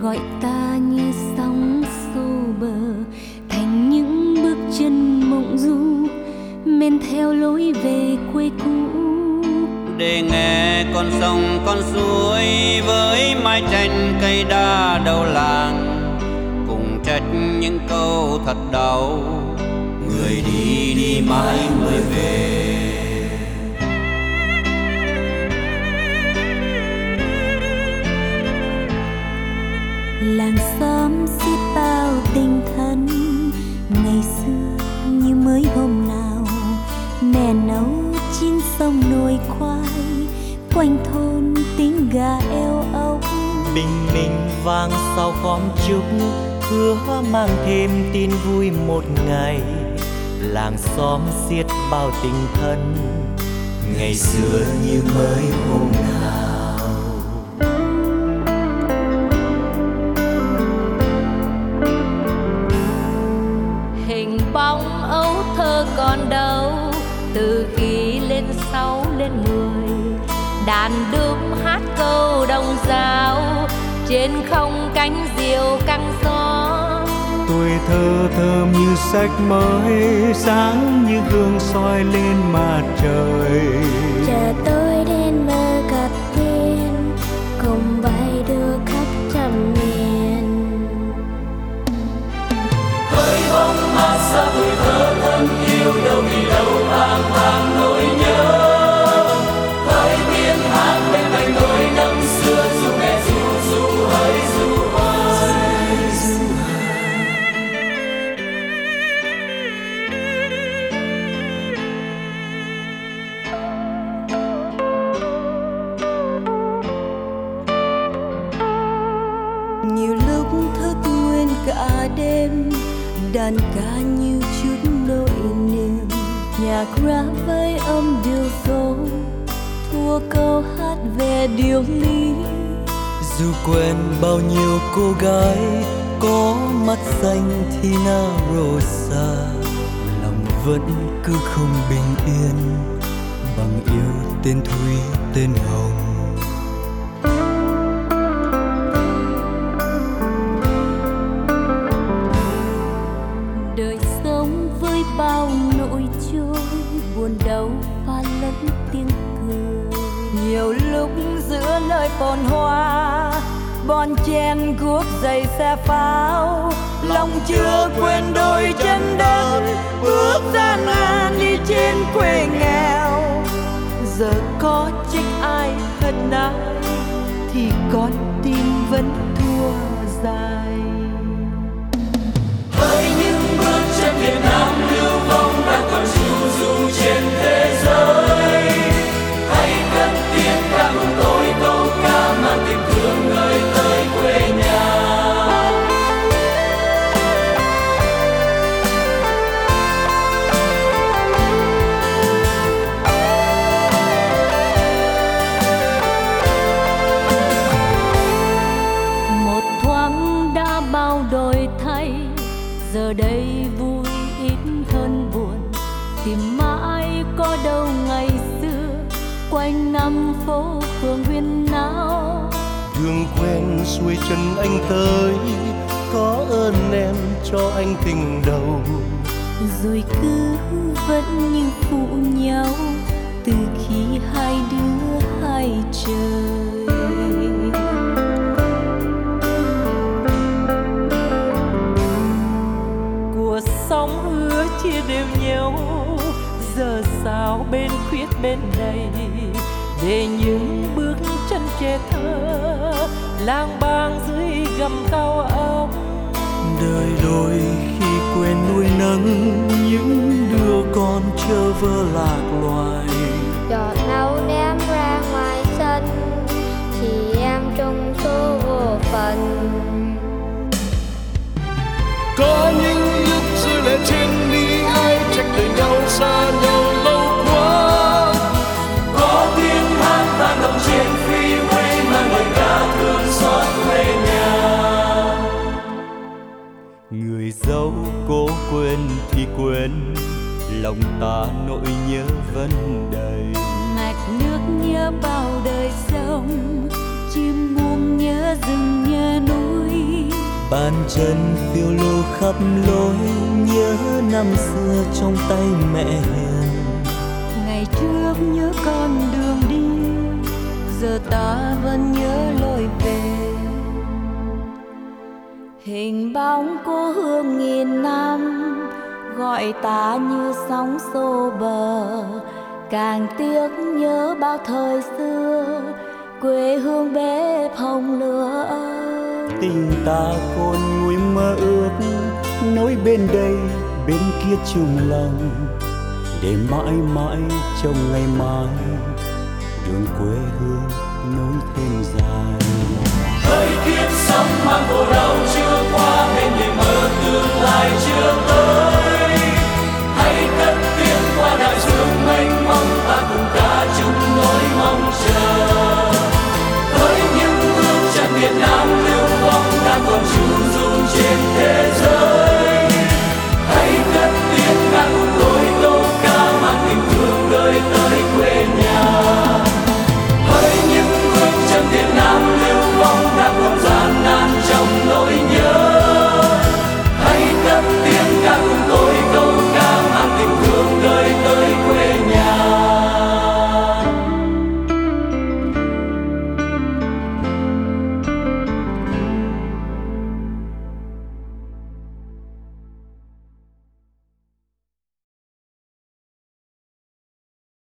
gọi ta như sóng xô bờ, thành những bước chân mộng du men theo lối về quê cũ. Để nghe con sông con suối với mái tranh cây đa đầu làng, cùng trách những câu thật đau, người đi đi mãi mới về. Làng xóm xiết bao tình thân, ngày xưa như mới hôm nào. Mẹ nấu chín sông nồi khoai, quanh thôn tiếng gà eo ốc. Bình minh vang sau khóm trúc, hứa mang thêm tin vui một ngày. Làng xóm xiết bao tình thân, ngày xưa như mới hôm nào. Hình bóng ấu thơ còn đâu, từ khi lên 6 lên 10, đàn đúm hát câu đồng dao, trên không cánh diều căng gió. Tuổi thơ thơm như sách mới, sáng như gương soi lên mặt trời. Chờ tôi đến mơ gặp tiên, cùng bay đưa khắp trăm miền. Hỡi bóng mát xa tuổi thơ thân yêu, đâu vì đâu bàng hoàng nỗi nhớ. Hỡi tiếng hát bên cạnh đôi năm xưa, dù mẹ ru ru hỡi ru ơi. Nhiều lúc thức nguyên cả đêm, đàn ca như chút nỗi niềm. Nhạc rap với âm điều số, thua câu hát về điều lý. Dù quen bao nhiêu cô gái có mắt xanh Tina Rosa, lòng vẫn cứ không bình yên bằng yêu tên Thúy tên Hồng. Đời sống với bao nỗi trôi, buồn đau pha lẫn tiếng cười. Nhiều lúc giữa nơi phồn hoa, bon chen guốc giày xe pháo, lòng chưa quên đôi chân đất, bước gian nan đi trên quê nghèo. Giờ có trách ai hận ai, thì con tim vẫn thua dài. Hỡi những bước chân Việt Nam lưu vong đang còn ru ru trên thế giới. Hãy cất tiếng ca cùng tôi câu ca mang tình thương người tới quê nhà. Một thoáng đã bao đổi thay, giờ đây vui ít hơn buồn. Tìm mãi có đâu ngày xưa, quanh năm phố phường huyên náo. Thương quen xuôi chân anh tới, có ơn em cho anh tình đầu. Rồi cứ vẫn như phụ nhau, từ khi hai đứa hai trời. Cuộc sống hứa chia đều nhau, giờ sao bên khuyết bên này, để những bước chân trẻ thơ lang bang dưới gầm cao ốc. Đời đôi khi quên nuôi nấng những đứa con chơ vơ lạc loài. Giọt nâu ném ra ngoài sân, thì em trong số vô phần. Có những lúc rơi lệ trên mi, ai trách đời nhau xa nhau lâu quá. Có tiếng hát vang động trên freeway mang lời ca thương xót quê nhà. Người dẫu cố quên thì quên, lòng ta nỗi nhớ vẫn đầy. Mạch nước nhớ bao đời sông, chim muông nhớ rừng nhớ núi. Bàn chân phiêu lưu khắp lối, nhớ năm xưa trong tay mẹ hiền. Ngày trước nhớ con đường đi, giờ ta vẫn nhớ lối về. Hình bóng cô hương nghìn năm gọi ta như sóng xô bờ, càng tiếc nhớ bao thời xưa quê hương bếp hồng lửa ấm. Tình ta khôn nguôi mơ ước, nối bên đây bên kia chung lòng, để mãi mãi trong ngày mai đường quê hương nối thêm dài. Thời kiếp sống mang vô đau chưa